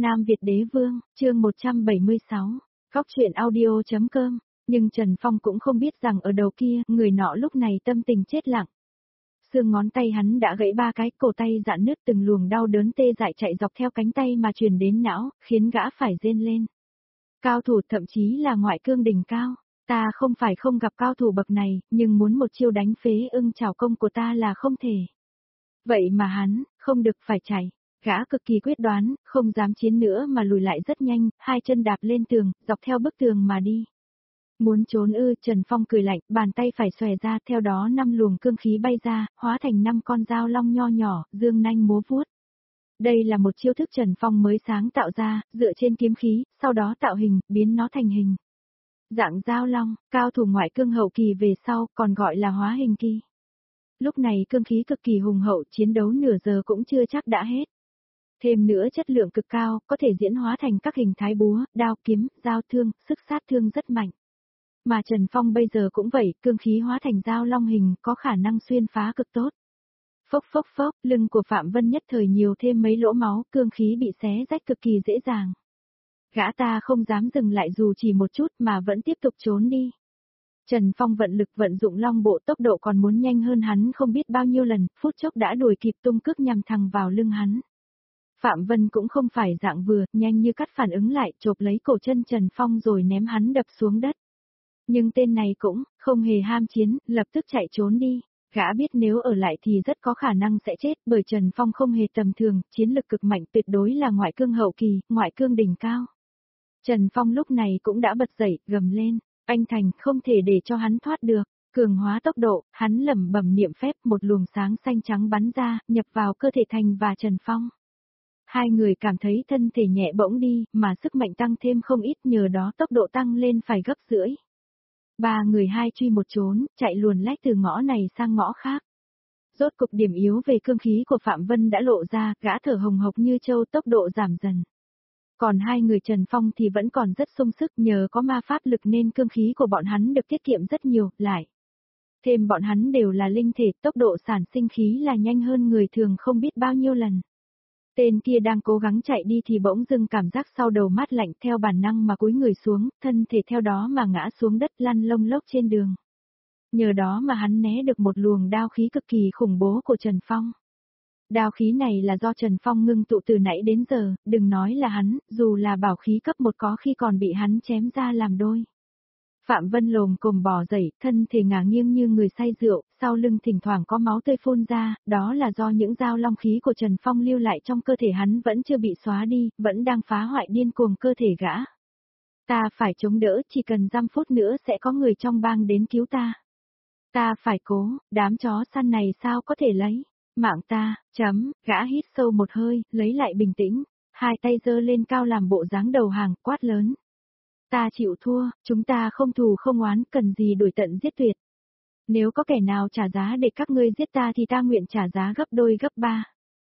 Nam Việt Đế Vương, chương 176, Góc truyện audio.com, nhưng Trần Phong cũng không biết rằng ở đầu kia, người nọ lúc này tâm tình chết lặng. Xương ngón tay hắn đã gãy 3 cái, cổ tay rạn nứt, từng luồng đau đớn tê dại chạy dọc theo cánh tay mà truyền đến não, khiến gã phải rên lên. Cao thủ, thậm chí là ngoại cương đỉnh cao, ta không phải không gặp cao thủ bậc này, nhưng muốn một chiêu đánh phế ưng chảo công của ta là không thể. Vậy mà hắn, không được phải chạy. Gã cực kỳ quyết đoán, không dám chiến nữa mà lùi lại rất nhanh, hai chân đạp lên tường, dọc theo bức tường mà đi. Muốn trốn ư? Trần Phong cười lạnh, bàn tay phải xòe ra, theo đó 5 luồng cương khí bay ra, hóa thành 5 con dao long nho nhỏ, dương nanh múa vuốt. Đây là một chiêu thức Trần Phong mới sáng tạo ra, dựa trên kiếm khí, sau đó tạo hình, biến nó thành hình. Dạng dao long, cao thủ ngoại cương hậu kỳ về sau, còn gọi là hóa hình kỳ. Lúc này cương khí cực kỳ hùng hậu, chiến đấu nửa giờ cũng chưa chắc đã hết. Thêm nữa chất lượng cực cao, có thể diễn hóa thành các hình thái búa, đao kiếm, dao thương, sức sát thương rất mạnh. Mà Trần Phong bây giờ cũng vậy, cương khí hóa thành dao long hình, có khả năng xuyên phá cực tốt. Phốc phốc phốc, lưng của Phạm Vân nhất thời nhiều thêm mấy lỗ máu, cương khí bị xé rách cực kỳ dễ dàng. Gã ta không dám dừng lại dù chỉ một chút mà vẫn tiếp tục trốn đi. Trần Phong vận lực vận dụng long bộ, tốc độ còn muốn nhanh hơn hắn không biết bao nhiêu lần, phút chốc đã đuổi kịp, tung cước nhằm thẳng vào lưng hắn. Phạm Vân cũng không phải dạng vừa, nhanh như cắt phản ứng lại, chộp lấy cổ chân Trần Phong rồi ném hắn đập xuống đất. Nhưng tên này cũng không hề ham chiến, lập tức chạy trốn đi. Gã biết nếu ở lại thì rất có khả năng sẽ chết, bởi Trần Phong không hề tầm thường, chiến lực cực mạnh, tuyệt đối là ngoại cương hậu kỳ, ngoại cương đỉnh cao. Trần Phong lúc này cũng đã bật dậy, gầm lên, anh Thành, không thể để cho hắn thoát được. Cường hóa tốc độ, hắn lẩm bẩm niệm phép, một luồng sáng xanh trắng bắn ra, nhập vào cơ thể Thành và Trần Phong. Hai người cảm thấy thân thể nhẹ bỗng đi, mà sức mạnh tăng thêm không ít, nhờ đó tốc độ tăng lên phải gấp rưỡi. Ba người hai truy một trốn, chạy luồn lách từ ngõ này sang ngõ khác. Rốt cục điểm yếu về cương khí của Phạm Vân đã lộ ra, gã thở hồng hộc như trâu, tốc độ giảm dần. Còn hai người Trần Phong thì vẫn còn rất sung sức, nhờ có ma pháp lực nên cương khí của bọn hắn được tiết kiệm rất nhiều, lại. Thêm bọn hắn đều là linh thể, tốc độ sản sinh khí là nhanh hơn người thường không biết bao nhiêu lần. Tên kia đang cố gắng chạy đi thì bỗng dưng cảm giác sau đầu mát lạnh, theo bản năng mà cúi người xuống, thân thể theo đó mà ngã xuống đất, lăn lông lốc trên đường. Nhờ đó mà hắn né được một luồng đao khí cực kỳ khủng bố của Trần Phong. Đao khí này là do Trần Phong ngưng tụ từ nãy đến giờ, đừng nói là hắn, dù là bảo khí cấp 1 có khi còn bị hắn chém ra làm đôi. Phạm Vân lồm cồm bò dậy, thân thể ngả nghiêng như người say rượu, sau lưng thỉnh thoảng có máu tươi phun ra, đó là do những dao long khí của Trần Phong lưu lại trong cơ thể hắn vẫn chưa bị xóa đi, vẫn đang phá hoại điên cuồng cơ thể gã. Ta phải chống đỡ, chỉ cần 5 phút nữa sẽ có người trong bang đến cứu ta. Ta phải cố, đám chó săn này sao có thể lấy mạng ta, gã hít sâu một hơi, lấy lại bình tĩnh, hai tay giơ lên cao làm bộ dáng đầu hàng, quát lớn. Ta chịu thua, chúng ta không thù không oán, cần gì đuổi tận giết tuyệt. Nếu có kẻ nào trả giá để các ngươi giết ta thì ta nguyện trả giá gấp đôi gấp ba.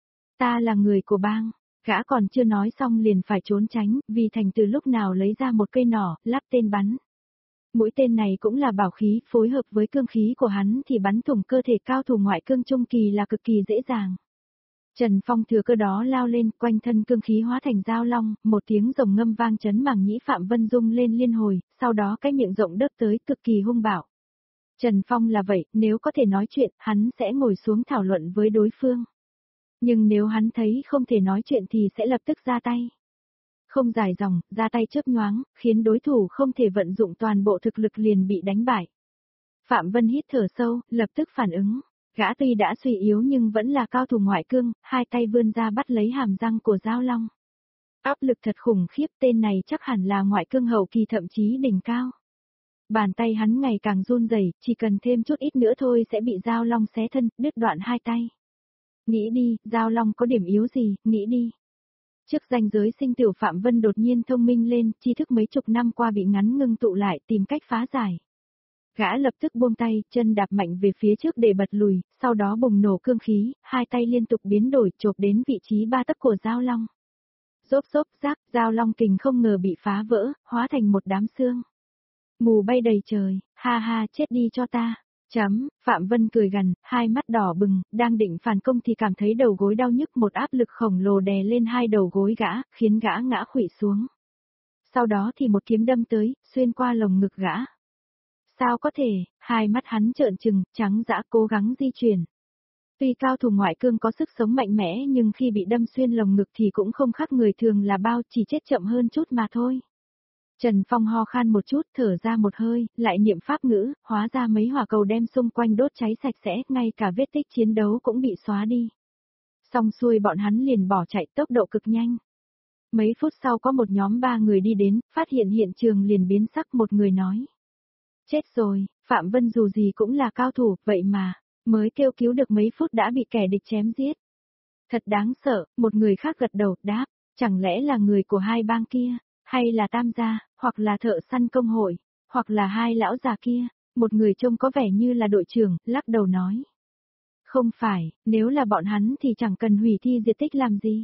Ta là người của bang, gã còn chưa nói xong liền phải trốn tránh, vì Thành từ lúc nào lấy ra một cây nỏ, lắp tên bắn. Mũi tên này cũng là bảo khí, phối hợp với cương khí của hắn thì bắn thủng cơ thể cao thủ ngoại cương trung kỳ là cực kỳ dễ dàng. Trần Phong thừa cơ đó lao lên, quanh thân cương khí hóa thành dao long, một tiếng rồng ngâm vang chấn màng nhĩ Phạm Vân rung lên liên hồi, sau đó cái miệng rộng đớp tới cực kỳ hung bạo. Trần Phong là vậy, nếu có thể nói chuyện, hắn sẽ ngồi xuống thảo luận với đối phương. Nhưng nếu hắn thấy không thể nói chuyện thì sẽ lập tức ra tay. Không dài dòng, ra tay chớp nhoáng, khiến đối thủ không thể vận dụng toàn bộ thực lực liền bị đánh bại. Phạm Vân hít thở sâu, lập tức phản ứng. Gã tuy đã suy yếu nhưng vẫn là cao thủ ngoại cương, hai tay vươn ra bắt lấy hàm răng của dao long. Áp lực thật khủng khiếp, tên này chắc hẳn là ngoại cương hậu kỳ thậm chí đỉnh cao. Bàn tay hắn ngày càng run rẩy, chỉ cần thêm chút ít nữa thôi sẽ bị dao long xé thân, đứt đoạn hai tay. Nghĩ đi, dao long có điểm yếu gì, nghĩ đi. Trước ranh giới sinh tử Phạm Vân đột nhiên thông minh lên, tri thức mấy chục năm qua bị ngắn ngưng tụ lại, tìm cách phá giải. Gã lập tức buông tay, chân đạp mạnh về phía trước để bật lùi, sau đó bùng nổ cương khí, hai tay liên tục biến đổi, chộp đến vị trí 3 tấc của dao long. Rốp rốp rác, dao long kình không ngờ bị phá vỡ, hóa thành một đám xương. Mù bay đầy trời, ha ha, chết đi cho ta. Phạm Vân cười gằn, hai mắt đỏ bừng, đang định phản công thì cảm thấy đầu gối đau nhức, một áp lực khổng lồ đè lên hai đầu gối gã, khiến gã ngã khuỵu xuống. Sau đó thì một kiếm đâm tới, xuyên qua lồng ngực gã. Sao có thể, hai mắt hắn trợn trừng, trắng dã cố gắng di chuyển. Tuy cao thủ ngoại cương có sức sống mạnh mẽ nhưng khi bị đâm xuyên lồng ngực thì cũng không khác người thường là bao, chỉ chết chậm hơn chút mà thôi. Trần Phong ho khan một chút, thở ra một hơi, lại niệm pháp ngữ, hóa ra mấy hỏa cầu đem xung quanh đốt cháy sạch sẽ, ngay cả vết tích chiến đấu cũng bị xóa đi. Xong xuôi bọn hắn liền bỏ chạy tốc độ cực nhanh. Mấy phút sau có một nhóm 3 người đi đến, phát hiện hiện trường liền biến sắc, một người nói. Chết rồi, Phạm Vân dù gì cũng là cao thủ, vậy mà, mới kêu cứu được mấy phút đã bị kẻ địch chém giết. Thật đáng sợ, một người khác gật đầu, đáp, chẳng lẽ là người của hai bang kia, hay là tam gia, hoặc là thợ săn công hội, hoặc là hai lão già kia, một người trông có vẻ như là đội trưởng, lắc đầu nói. Không phải, nếu là bọn hắn thì chẳng cần hủy thi diệt tích làm gì.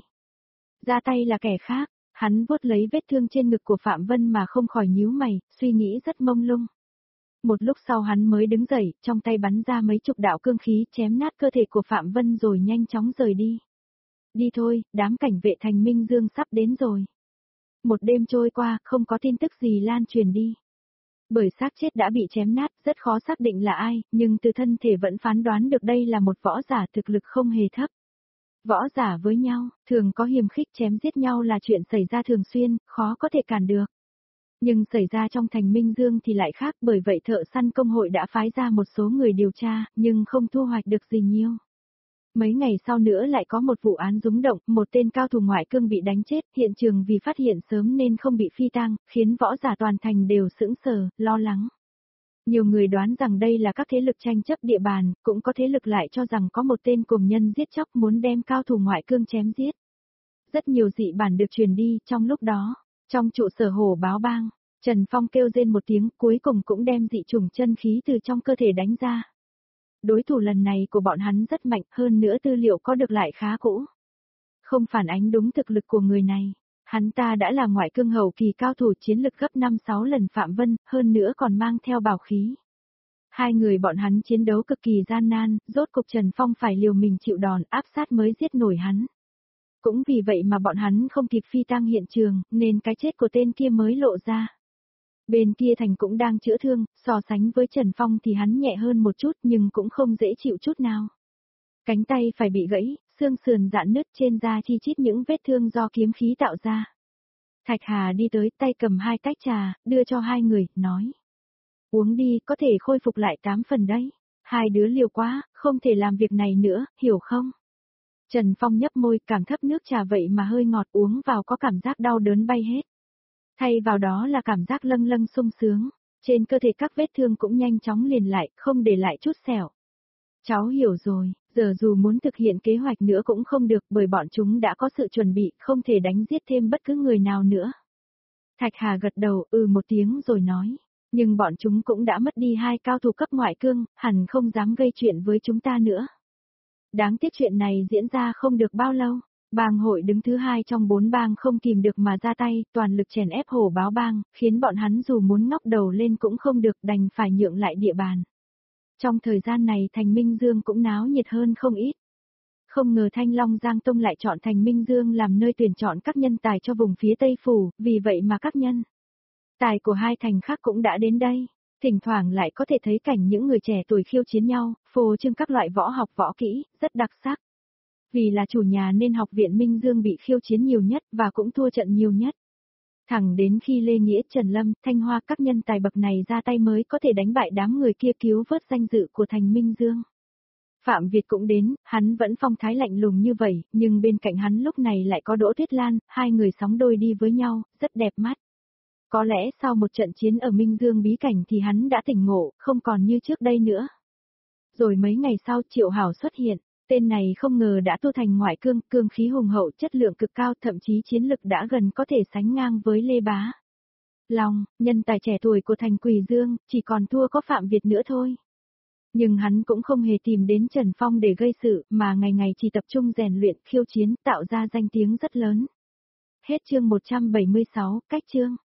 Ra tay là kẻ khác, hắn vuốt lấy vết thương trên ngực của Phạm Vân mà không khỏi nhíu mày, suy nghĩ rất mông lung. Một lúc sau hắn mới đứng dậy, trong tay bắn ra mấy chục đạo cương khí chém nát cơ thể của Phạm Vân rồi nhanh chóng rời đi. Đi thôi, đám cảnh vệ thành Minh Dương sắp đến rồi. Một đêm trôi qua, không có tin tức gì lan truyền đi. Bởi xác chết đã bị chém nát, rất khó xác định là ai, nhưng từ thân thể vẫn phán đoán được đây là một võ giả thực lực không hề thấp. Võ giả với nhau, thường có hiềm khích, chém giết nhau là chuyện xảy ra thường xuyên, khó có thể cản được. Nhưng xảy ra trong thành Minh Dương thì lại khác, bởi vậy thợ săn công hội đã phái ra một số người điều tra, nhưng không thu hoạch được gì nhiều. Mấy ngày sau nữa lại có một vụ án rúng động, một tên cao thủ ngoại cương bị đánh chết, hiện trường vì phát hiện sớm nên không bị phi tang, khiến võ giả toàn thành đều sững sờ, lo lắng. Nhiều người đoán rằng đây là các thế lực tranh chấp địa bàn, cũng có thế lực lại cho rằng có một tên cuồng nhân giết chóc muốn đem cao thủ ngoại cương chém giết. Rất nhiều dị bản được truyền đi, trong lúc đó, trong trụ sở Hổ Báo Bang, Trần Phong kêu rên một tiếng, cuối cùng cũng đem dị chủng chân khí từ trong cơ thể đánh ra. Đối thủ lần này của bọn hắn rất mạnh, hơn nữa tư liệu có được lại khá cũ. Không phản ánh đúng thực lực của người này. Hắn ta đã là ngoại cương hậu kỳ cao thủ, chiến lực gấp 5-6 lần Phạm Vân, hơn nữa còn mang theo bảo khí. Hai người bọn hắn chiến đấu cực kỳ gian nan, rốt cục Trần Phong phải liều mình chịu đòn, áp sát mới giết nổi hắn. Cũng vì vậy mà bọn hắn không kịp phi tang hiện trường, nên cái chết của tên kia mới lộ ra. Bên kia thành cũng đang chữa thương, so sánh với Trần Phong thì hắn nhẹ hơn một chút nhưng cũng không dễ chịu chút nào. Cánh tay phải bị gãy, xương sườn rạn nứt, trên da chi chít những vết thương do kiếm khí tạo ra. Thạch Hà đi tới, tay cầm 2 tách trà, đưa cho hai người, nói. Uống đi, có thể khôi phục lại 8 phần đấy. Hai đứa liều quá, không thể làm việc này nữa, hiểu không? Trần Phong nhấp môi, cảm thấp nước trà vậy mà hơi ngọt, uống vào có cảm giác đau đớn bay hết. Thay vào đó là cảm giác lâng lâng sung sướng, trên cơ thể các vết thương cũng nhanh chóng liền lại, không để lại chút sẹo. Cháu hiểu rồi, giờ dù muốn thực hiện kế hoạch nữa cũng không được, bởi bọn chúng đã có sự chuẩn bị, không thể đánh giết thêm bất cứ người nào nữa. Thạch Hà gật đầu, một tiếng rồi nói, nhưng bọn chúng cũng đã mất đi 2 cao thủ cấp ngoại cương, hẳn không dám gây chuyện với chúng ta nữa. Đáng tiếc chuyện này diễn ra không được bao lâu. Bang hội đứng thứ 2 trong 4 bang không kìm được mà ra tay, toàn lực chèn ép Hổ Báo Bang, khiến bọn hắn dù muốn ngóc đầu lên cũng không được, đành phải nhượng lại địa bàn. Trong thời gian này thành Minh Dương cũng náo nhiệt hơn không ít. Không ngờ Thanh Long Giang Tông lại chọn thành Minh Dương làm nơi tuyển chọn các nhân tài cho vùng phía Tây Phủ, vì vậy mà các nhân tài của hai thành khác cũng đã đến đây. Thỉnh thoảng lại có thể thấy cảnh những người trẻ tuổi khiêu chiến nhau, phô trương các loại võ học võ kỹ, rất đặc sắc. Vì là chủ nhà nên học viện Minh Dương bị khiêu chiến nhiều nhất và cũng thua trận nhiều nhất. Thẳng đến khi Lê Nghĩa, Trần Lâm, Thanh Hoa các nhân tài bậc này ra tay mới có thể đánh bại đám người kia, cứu vớt danh dự của thành Minh Dương. Phạm Việt cũng đến, hắn vẫn phong thái lạnh lùng như vậy, nhưng bên cạnh hắn lúc này lại có Đỗ Tuyết Lan, hai người sóng đôi đi với nhau, rất đẹp mắt. Có lẽ sau một trận chiến ở Minh Dương bí cảnh thì hắn đã tỉnh ngộ, không còn như trước đây nữa. Rồi mấy ngày sau Triệu Hảo xuất hiện. Tên này không ngờ đã tu thành ngoại cương, cương khí hùng hậu, chất lượng cực cao, thậm chí chiến lực đã gần có thể sánh ngang với Lê Bá Long, nhân tài trẻ tuổi của thành Quỳ Dương, chỉ còn thua có Phạm Việt nữa thôi. Nhưng hắn cũng không hề tìm đến Trần Phong để gây sự, mà ngày ngày chỉ tập trung rèn luyện, khiêu chiến, tạo ra danh tiếng rất lớn. Hết chương 176, cách chương.